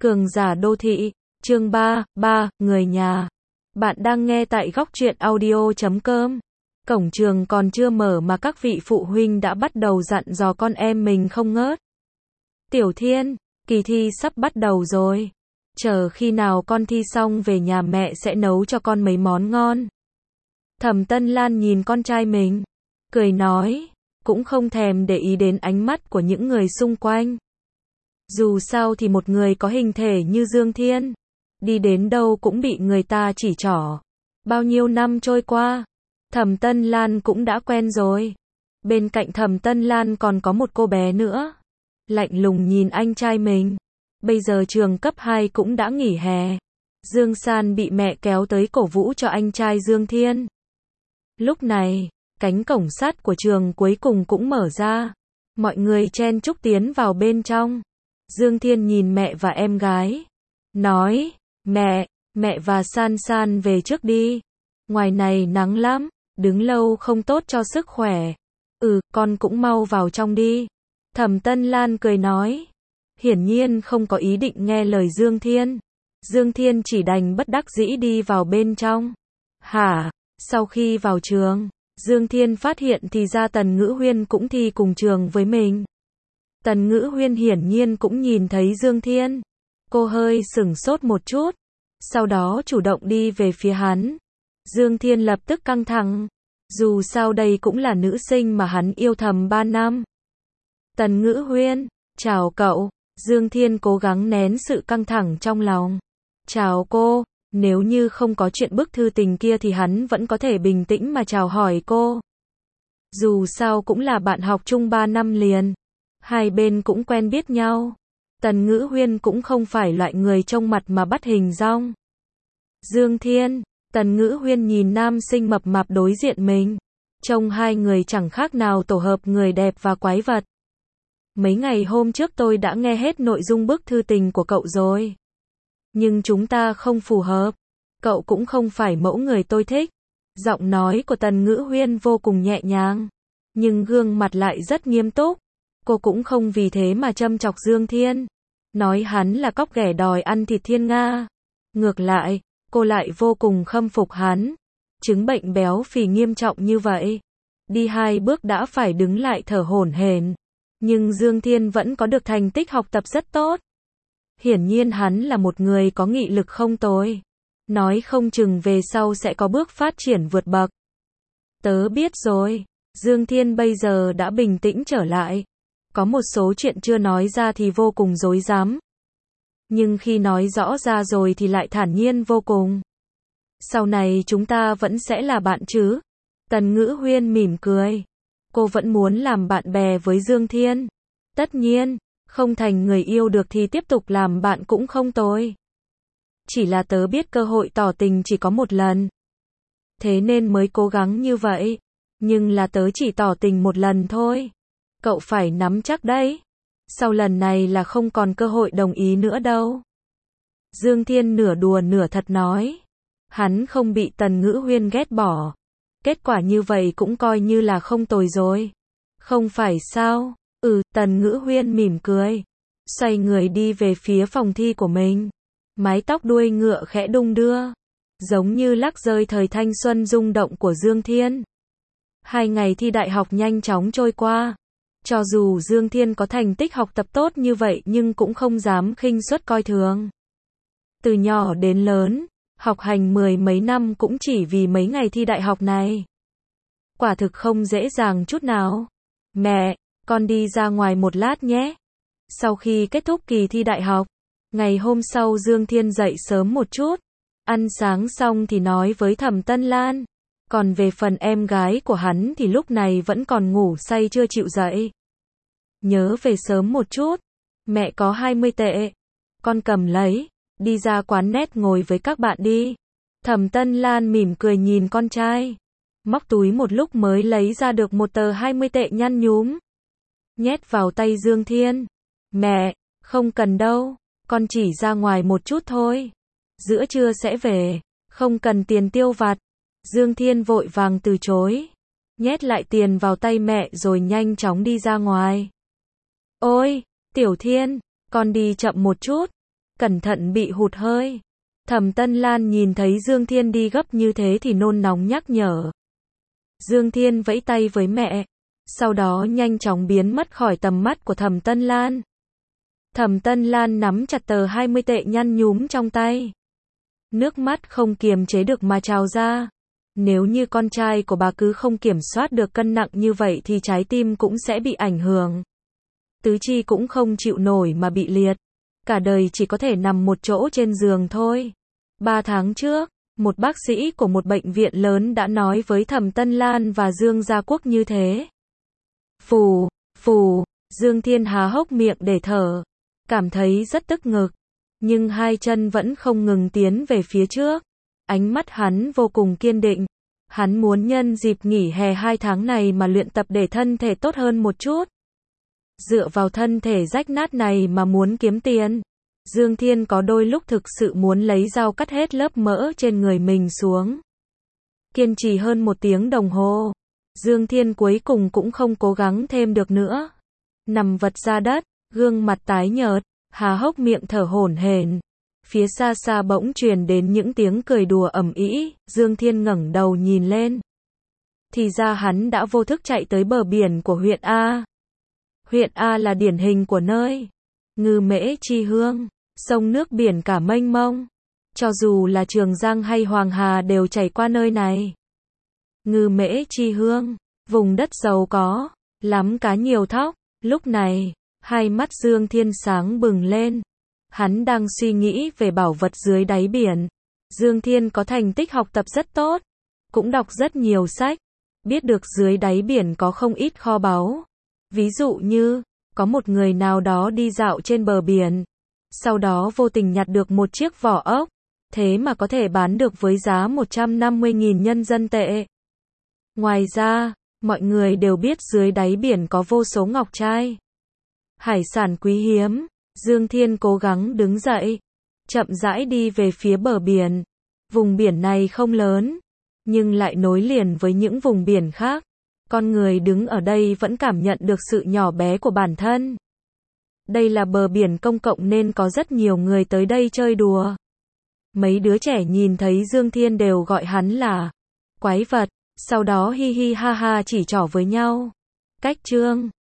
Cường giả đô thị, chương 3, người nhà. Bạn đang nghe tại góc truyện audio.com. Cổng trường còn chưa mở mà các vị phụ huynh đã bắt đầu dặn dò con em mình không ngớt. Tiểu Thiên, kỳ thi sắp bắt đầu rồi. Chờ khi nào con thi xong về nhà mẹ sẽ nấu cho con mấy món ngon. Thẩm Tân Lan nhìn con trai mình, cười nói, cũng không thèm để ý đến ánh mắt của những người xung quanh. Dù sao thì một người có hình thể như Dương Thiên, đi đến đâu cũng bị người ta chỉ trỏ. Bao nhiêu năm trôi qua, Thẩm Tân Lan cũng đã quen rồi. Bên cạnh Thẩm Tân Lan còn có một cô bé nữa, lạnh lùng nhìn anh trai mình. Bây giờ trường cấp 2 cũng đã nghỉ hè. Dương San bị mẹ kéo tới cổ vũ cho anh trai Dương Thiên. Lúc này, cánh cổng sắt của trường cuối cùng cũng mở ra. Mọi người chen chúc tiến vào bên trong. Dương Thiên nhìn mẹ và em gái, nói, mẹ và San San về trước đi. Ngoài này nắng lắm, đứng lâu không tốt cho sức khỏe. Con cũng mau vào trong đi. Thẩm Tân Lan cười nói, hiển nhiên không có ý định nghe lời Dương Thiên. Dương Thiên chỉ đành bất đắc dĩ đi vào bên trong. Sau khi vào trường, Dương Thiên phát hiện thì ra Tần Ngữ Huyên cũng thi cùng trường với mình. Tần Ngữ Huyên hiển nhiên cũng nhìn thấy Dương Thiên. Cô hơi sửng sốt một chút, sau đó chủ động đi về phía hắn. Dương Thiên lập tức căng thẳng, dù sao đây cũng là nữ sinh mà hắn yêu thầm 3 năm. Tần Ngữ Huyên, chào cậu. Dương Thiên cố gắng nén sự căng thẳng trong lòng. Chào cô. Nếu như không có chuyện bức thư tình kia thì hắn vẫn có thể bình tĩnh mà chào hỏi cô. Dù sao cũng là bạn học chung 3 năm liền. Hai bên cũng quen biết nhau. Tần Ngữ Huyên cũng không phải loại người trông mặt mà bắt hình dong. Dương Thiên, Tần Ngữ Huyên nhìn nam sinh mập mạp đối diện mình. Trông hai người chẳng khác nào tổ hợp người đẹp và quái vật. Mấy ngày hôm trước tôi đã nghe hết nội dung bức thư tình của cậu rồi. Nhưng chúng ta không phù hợp. Cậu cũng không phải mẫu người tôi thích. Giọng nói của Tần Ngữ Huyên vô cùng nhẹ nhàng, nhưng gương mặt lại rất nghiêm túc. Cô cũng không vì thế mà châm chọc Dương Thiên, nói hắn là cóc ghẻ đòi ăn thịt thiên nga. Ngược lại, cô lại vô cùng khâm phục hắn. Chứng bệnh béo phì nghiêm trọng như vậy, đi 2 bước đã phải đứng lại thở hổn hển. Nhưng Dương Thiên vẫn có được thành tích học tập rất tốt. Hiển nhiên hắn là một người có nghị lực không tồi. Nói không chừng về sau sẽ có bước phát triển vượt bậc. Tớ biết rồi. Dương Thiên bây giờ đã bình tĩnh trở lại. Có một số chuyện chưa nói ra thì vô cùng rối rắm. Nhưng khi nói rõ ra rồi thì lại thản nhiên vô cùng. Sau này chúng ta vẫn sẽ là bạn chứ? Tần Ngữ Huyên mỉm cười. Cô vẫn muốn làm bạn bè với Dương Thiên. Tất nhiên, không thành người yêu được thì tiếp tục làm bạn cũng không tồi. Chỉ là tớ biết cơ hội tỏ tình chỉ có một lần. Thế nên mới cố gắng như vậy. Nhưng là tớ chỉ tỏ tình một lần thôi. Cậu phải nắm chắc đấy. Sau lần này là không còn cơ hội đồng ý nữa đâu. Dương Thiên nửa đùa nửa thật nói. Hắn không bị Tần Ngữ Huyên ghét bỏ. Kết quả như vậy cũng coi như là không tồi rồi. Không phải sao? Tần Ngữ Huyên mỉm cười. Xoay người đi về phía phòng thi của mình. Mái tóc đuôi ngựa khẽ đung đưa. Giống như lắc rơi thời thanh xuân rung động của Dương Thiên. 2 ngày thi đại học nhanh chóng trôi qua. Cho dù Dương Thiên có thành tích học tập tốt như vậy nhưng cũng không dám khinh suất coi thường. Từ nhỏ đến lớn, học hành 10 mấy năm cũng chỉ vì mấy ngày thi đại học này. Quả thực không dễ dàng chút nào. Mẹ, con đi ra ngoài một lát nhé. Sau khi kết thúc kỳ thi đại học, ngày hôm sau Dương Thiên dậy sớm một chút. Ăn sáng xong thì nói với Thẩm Tân Lan. Còn về phần em gái của hắn thì lúc này vẫn còn ngủ say chưa chịu dậy. Nhớ về sớm một chút. Mẹ có 20 tệ. Con cầm lấy. Đi ra quán net ngồi với các bạn đi. Thẩm Tân Lan mỉm cười nhìn con trai. Móc túi một lúc mới lấy ra được một tờ 20 tệ nhăn nhúm. Nhét vào tay Dương Thiên. Mẹ, không cần đâu. Con chỉ ra ngoài một chút thôi. Giữa trưa sẽ về. Không cần tiền tiêu vặt. Dương Thiên vội vàng từ chối. Nhét lại tiền vào tay mẹ rồi nhanh chóng đi ra ngoài. Ôi, Tiểu Thiên, con đi chậm một chút. cẩn thận bị hụt hơi. Thẩm Tân Lan nhìn thấy Dương Thiên đi gấp như thế thì nôn nóng nhắc nhở. Dương Thiên vẫy tay với mẹ, sau đó nhanh chóng biến mất khỏi tầm mắt của Thẩm Tân Lan. Thẩm Tân Lan nắm chặt tờ 20 tệ nhăn nhúm trong tay. Nước mắt không kiềm chế được mà trào ra. Nếu như con trai của bà cứ không kiểm soát được cân nặng như vậy thì trái tim cũng sẽ bị ảnh hưởng. Tứ chi cũng không chịu nổi mà bị liệt. Cả đời chỉ có thể nằm một chỗ trên giường thôi. 3 tháng trước, một bác sĩ của một bệnh viện lớn đã nói với Thẩm Tân Lan và Dương Gia Quốc như thế. Phù, phù, Dương Thiên há hốc miệng để thở. Cảm thấy rất tức ngực. Nhưng hai chân vẫn không ngừng tiến về phía trước. Ánh mắt hắn vô cùng kiên định. Hắn muốn nhân dịp nghỉ hè 2 tháng này mà luyện tập để thân thể tốt hơn một chút. Dựa vào thân thể rách nát này mà muốn kiếm tiền. Dương Thiên có đôi lúc thực sự muốn lấy dao cắt hết lớp mỡ trên người mình xuống. Kiên trì hơn 1 tiếng đồng hồ. Dương Thiên cuối cùng cũng không cố gắng thêm được nữa. Nằm vật ra đất, gương mặt tái nhợt, há hốc miệng thở hổn hển. Phía xa xa bỗng truyền đến những tiếng cười đùa ầm ĩ, Dương Thiên ngẩng đầu nhìn lên. Thì ra hắn đã vô thức chạy tới bờ biển của huyện A. Huyện A là điển hình của nơi Ngư Mễ Chi Hương, sông nước biển cả mênh mông. Cho dù là Trường Giang hay Hoàng Hà đều chảy qua nơi này. Ngư Mễ Chi Hương, vùng đất giàu có, lắm cá nhiều thóc. Lúc này, hai mắt Dương Thiên sáng bừng lên. Hắn đang suy nghĩ về bảo vật dưới đáy biển. Dương Thiên có thành tích học tập rất tốt, cũng đọc rất nhiều sách, biết được dưới đáy biển có không ít kho báu. Ví dụ như, có một người nào đó đi dạo trên bờ biển, sau đó vô tình nhặt được một chiếc vỏ ốc, thế mà có thể bán được với giá 150.000 nhân dân tệ. Ngoài ra, mọi người đều biết dưới đáy biển có vô số ngọc trai, hải sản quý hiếm. Dương Thiên cố gắng đứng dậy, chậm rãi đi về phía bờ biển. Vùng biển này không lớn, nhưng lại nối liền với những vùng biển khác. Con người đứng ở đây vẫn cảm nhận được sự nhỏ bé của bản thân. Đây là bờ biển công cộng nên có rất nhiều người tới đây chơi đùa. Mấy đứa trẻ nhìn thấy Dương Thiên đều gọi hắn là quái vật, sau đó hi hi ha ha chỉ trỏ với nhau. Cách chương